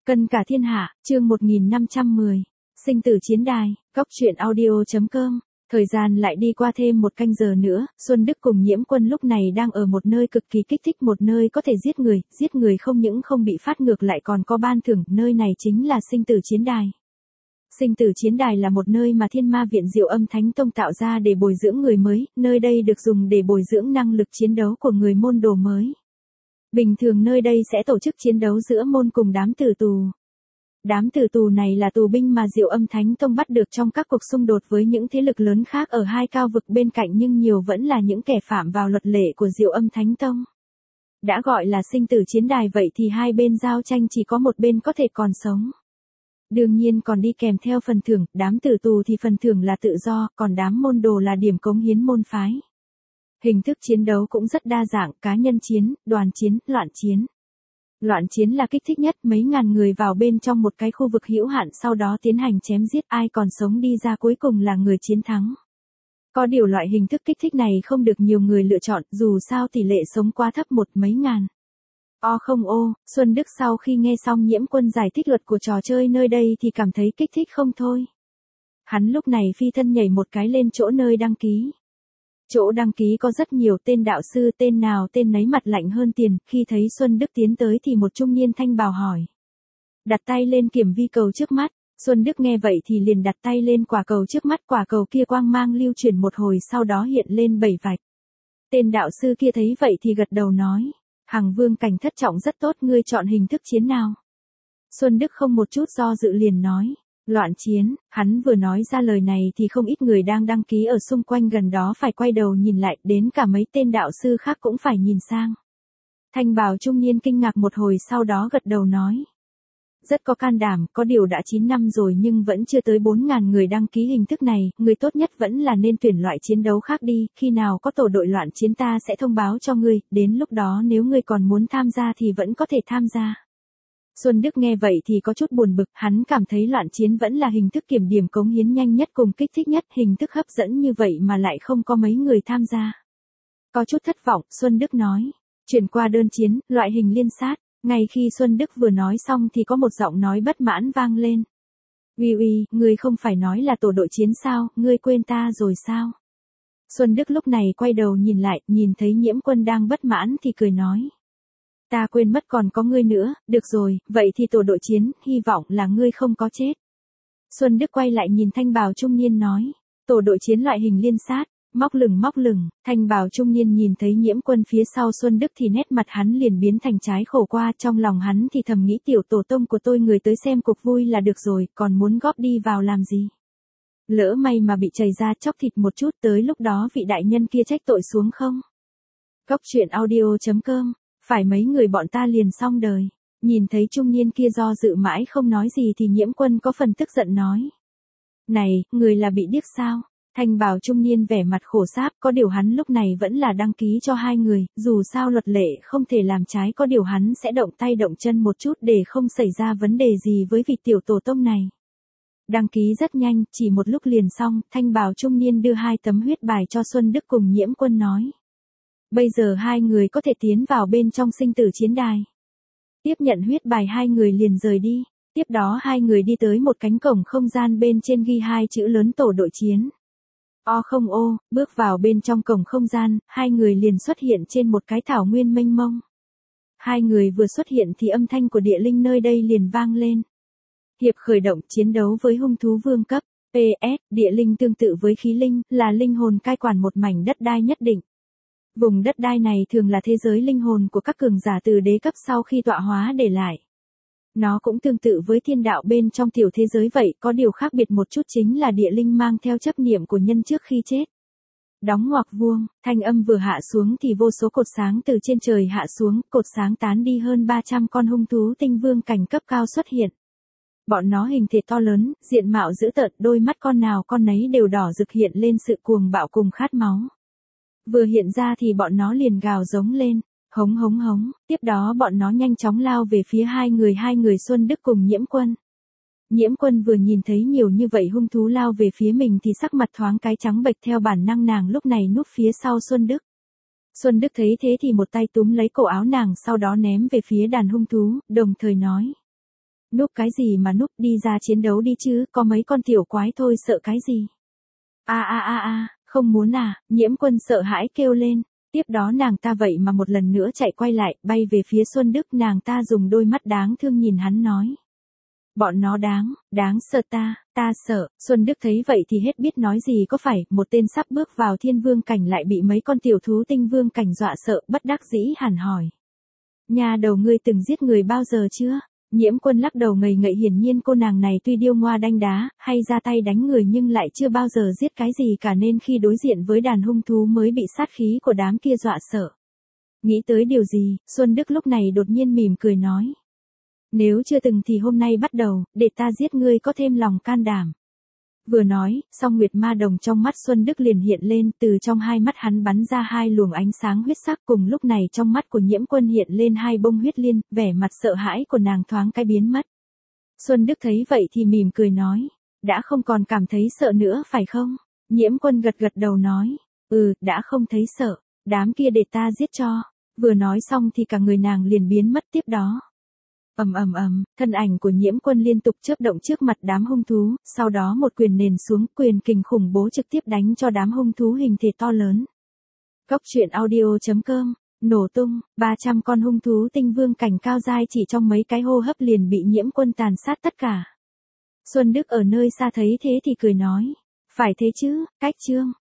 Cân cả thiên hạ, chương 1510. Sinh tử chiến đài, góc truyện audio.com. Thời gian lại đi qua thêm một canh giờ nữa, Xuân Đức cùng Nhiễm Quân lúc này đang ở một nơi cực kỳ kích thích, một nơi có thể giết người không những không bị phát ngược lại còn có ban thưởng, nơi này chính là sinh tử chiến đài. Sinh tử chiến đài là một nơi mà Thiên Ma Viện Diệu Âm Thánh Tông tạo ra để bồi dưỡng người mới, nơi đây được dùng để bồi dưỡng năng lực chiến đấu của người môn đồ mới. Bình thường nơi đây sẽ tổ chức chiến đấu giữa môn cùng đám tử tù. Đám tử tù này là tù binh mà Diệu Âm Thánh Tông bắt được trong các cuộc xung đột với những thế lực lớn khác ở hai cao vực bên cạnh, nhưng nhiều vẫn là những kẻ phạm vào luật lệ của Diệu Âm Thánh Tông. Đã gọi là sinh tử chiến đài vậy thì hai bên giao tranh chỉ có một bên có thể còn sống. Đương nhiên còn đi kèm theo phần thưởng, đám tử tù thì phần thưởng là tự do, còn đám môn đồ là điểm cống hiến môn phái. Hình thức chiến đấu cũng rất đa dạng, cá nhân chiến, đoàn chiến, loạn chiến. Loạn chiến là kích thích nhất, mấy ngàn người vào bên trong một cái khu vực hữu hạn, sau đó tiến hành chém giết, ai còn sống đi ra cuối cùng là người chiến thắng. Có điều loại hình thức kích thích này không được nhiều người lựa chọn, dù sao tỷ lệ sống quá thấp, một mấy ngàn. Xuân Đức sau khi nghe xong Nhiễm Quân giải thích luật của trò chơi nơi đây thì cảm thấy kích thích không thôi. Hắn lúc này phi thân nhảy một cái lên chỗ nơi đăng ký. Chỗ đăng ký có rất nhiều tên đạo sư, tên nào tên nấy mặt lạnh hơn tiền, khi thấy Xuân Đức tiến tới thì một trung niên thanh bào hỏi. Đặt tay lên kiểm vi cầu trước mắt, Xuân Đức nghe vậy thì liền đặt tay lên quả cầu trước mắt, quả cầu kia quang mang lưu chuyển một hồi sau đó hiện lên 7 vạch. Tên đạo sư kia thấy vậy thì gật đầu nói, Hằng Vương cảnh thất trọng rất tốt, ngươi chọn hình thức chiến nào? Xuân Đức không một chút do dự liền nói. Loạn chiến, hắn vừa nói ra lời này thì không ít người đang đăng ký ở xung quanh gần đó phải quay đầu nhìn lại, đến cả mấy tên đạo sư khác cũng phải nhìn sang. Thanh bào trung niên kinh ngạc một hồi sau đó gật đầu nói. Rất có can đảm, có điều đã 9 năm rồi nhưng vẫn chưa tới 4.000 người đăng ký hình thức này, người tốt nhất vẫn là nên tuyển loại chiến đấu khác đi, khi nào có tổ đội loạn chiến ta sẽ thông báo cho ngươi, đến lúc đó nếu ngươi còn muốn tham gia thì vẫn có thể tham gia. Xuân Đức nghe vậy thì có chút buồn bực, hắn cảm thấy loạn chiến vẫn là hình thức kiểm điểm cống hiến nhanh nhất cùng kích thích nhất, hình thức hấp dẫn như vậy mà lại không có mấy người tham gia. Có chút thất vọng, Xuân Đức nói, chuyển qua đơn chiến, loại hình liên sát. Ngay khi Xuân Đức vừa nói xong thì có một giọng nói bất mãn vang lên. Uy, ngươi không phải nói là tổ đội chiến sao, ngươi quên ta rồi sao? Xuân Đức lúc này quay đầu nhìn lại, nhìn thấy Nhiễm Quân đang bất mãn thì cười nói. Ta quên mất còn có ngươi nữa, được rồi, vậy thì tổ đội chiến, hy vọng là ngươi không có chết. Xuân Đức quay lại nhìn thanh bào trung niên nói, tổ đội chiến loại hình liên sát, móc lửng, thanh bào trung niên nhìn thấy Nhiễm Quân phía sau Xuân Đức thì nét mặt hắn liền biến thành trái khổ qua, trong lòng hắn thì thầm nghĩ tiểu tổ tông của tôi người tới xem cuộc vui là được rồi, còn muốn góp đi vào làm gì. Lỡ may mà bị chảy ra chóc thịt một chút, tới lúc đó vị đại nhân kia trách tội xuống không? Góc truyện audio.com. Phải mấy người bọn ta liền xong đời. Nhìn thấy trung niên kia do dự mãi không nói gì thì Nhiễm Quân có phần tức giận nói. Này, người là bị điếc sao? Thanh bào trung niên vẻ mặt khổ sáp, có điều hắn lúc này vẫn là đăng ký cho hai người, dù sao luật lệ không thể làm trái, có điều hắn sẽ động tay động chân một chút để không xảy ra vấn đề gì với vị tiểu tổ tông này. Đăng ký rất nhanh, chỉ một lúc liền xong, thanh bào trung niên đưa 2 tấm huyết bài cho Xuân Đức cùng Nhiễm Quân nói. Bây giờ hai người có thể tiến vào bên trong sinh tử chiến đài. Tiếp nhận huyết bài hai người liền rời đi. Tiếp đó hai người đi tới một cánh cổng không gian bên trên ghi 2 chữ lớn tổ đội chiến. Bước vào bên trong cổng không gian, hai người liền xuất hiện trên một cái thảo nguyên mênh mông. Hai người vừa xuất hiện thì âm thanh của địa linh nơi đây liền vang lên. Hiệp khởi động chiến đấu với hung thú vương cấp. PS, địa linh tương tự với khí linh, là linh hồn cai quản một mảnh đất đai nhất định. Vùng đất đai này thường là thế giới linh hồn của các cường giả từ đế cấp sau khi tọa hóa để lại. Nó cũng tương tự với thiên đạo bên trong tiểu thế giới vậy, có điều khác biệt một chút chính là địa linh mang theo chấp niệm của nhân trước khi chết. Đóng ngoặc vuông, thanh âm vừa hạ xuống thì vô số cột sáng từ trên trời hạ xuống, cột sáng tán đi, hơn 300 con hung thú tinh vương cảnh cấp cao xuất hiện. Bọn nó hình thể to lớn, diện mạo dữ tợn, đôi mắt con nào con nấy đều đỏ rực hiện lên sự cuồng bạo cùng khát máu. Vừa hiện ra thì bọn nó liền gào giống lên, hống, tiếp đó bọn nó nhanh chóng lao về phía hai người Xuân Đức cùng Nhiễm Quân. Nhiễm Quân vừa nhìn thấy nhiều như vậy hung thú lao về phía mình thì sắc mặt thoáng cái trắng bệch, theo bản năng nàng lúc này núp phía sau Xuân Đức. Xuân Đức thấy thế thì một tay túm lấy cổ áo nàng sau đó ném về phía đàn hung thú, đồng thời nói. Núp cái gì mà núp, đi ra chiến đấu đi chứ, có mấy con tiểu quái thôi sợ cái gì. Không muốn à, Nhiễm Quân sợ hãi kêu lên. Tiếp đó nàng ta vậy mà một lần nữa chạy quay lại, bay về phía Xuân Đức, nàng ta dùng đôi mắt đáng thương nhìn hắn nói. Bọn nó đáng sợ ta sợ. Xuân Đức thấy vậy thì hết biết nói gì, có phải, một tên sắp bước vào thiên vương cảnh lại bị mấy con tiểu thú tinh vương cảnh dọa sợ, bất đắc dĩ hẳn hỏi. Nhà đầu ngươi từng giết người bao giờ chưa? Nhiễm Quân lắc đầu ngây ngậy, hiển nhiên cô nàng này tuy điêu ngoa đanh đá, hay ra tay đánh người nhưng lại chưa bao giờ giết cái gì cả, nên khi đối diện với đàn hung thú mới bị sát khí của đám kia dọa sợ. Nghĩ tới điều gì, Xuân Đức lúc này đột nhiên mỉm cười nói. Nếu chưa từng thì hôm nay bắt đầu, để ta giết ngươi có thêm lòng can đảm. Vừa nói, song nguyệt ma đồng trong mắt Xuân Đức liền hiện lên, từ trong hai mắt hắn bắn ra hai luồng ánh sáng huyết sắc, cùng lúc này trong mắt của Nhiễm Quân hiện lên hai bông huyết liên, vẻ mặt sợ hãi của nàng thoáng cái biến mất. Xuân Đức thấy vậy thì mỉm cười nói, đã không còn cảm thấy sợ nữa phải không? Nhiễm Quân gật gật đầu nói, đã không thấy sợ, đám kia để ta giết cho. Vừa nói xong thì cả người nàng liền biến mất tiếp đó. Thân ảnh của Nhiễm Quân liên tục chớp động trước mặt đám hung thú, sau đó một quyền nền xuống, quyền kình khủng bố trực tiếp đánh cho đám hung thú hình thể to lớn. Cốc truyện audio.com, nổ tung, 300 con hung thú tinh vương cảnh cao dai chỉ trong mấy cái hô hấp liền bị Nhiễm Quân tàn sát tất cả. Xuân Đức ở nơi xa thấy thế thì cười nói, phải thế chứ, cách chương.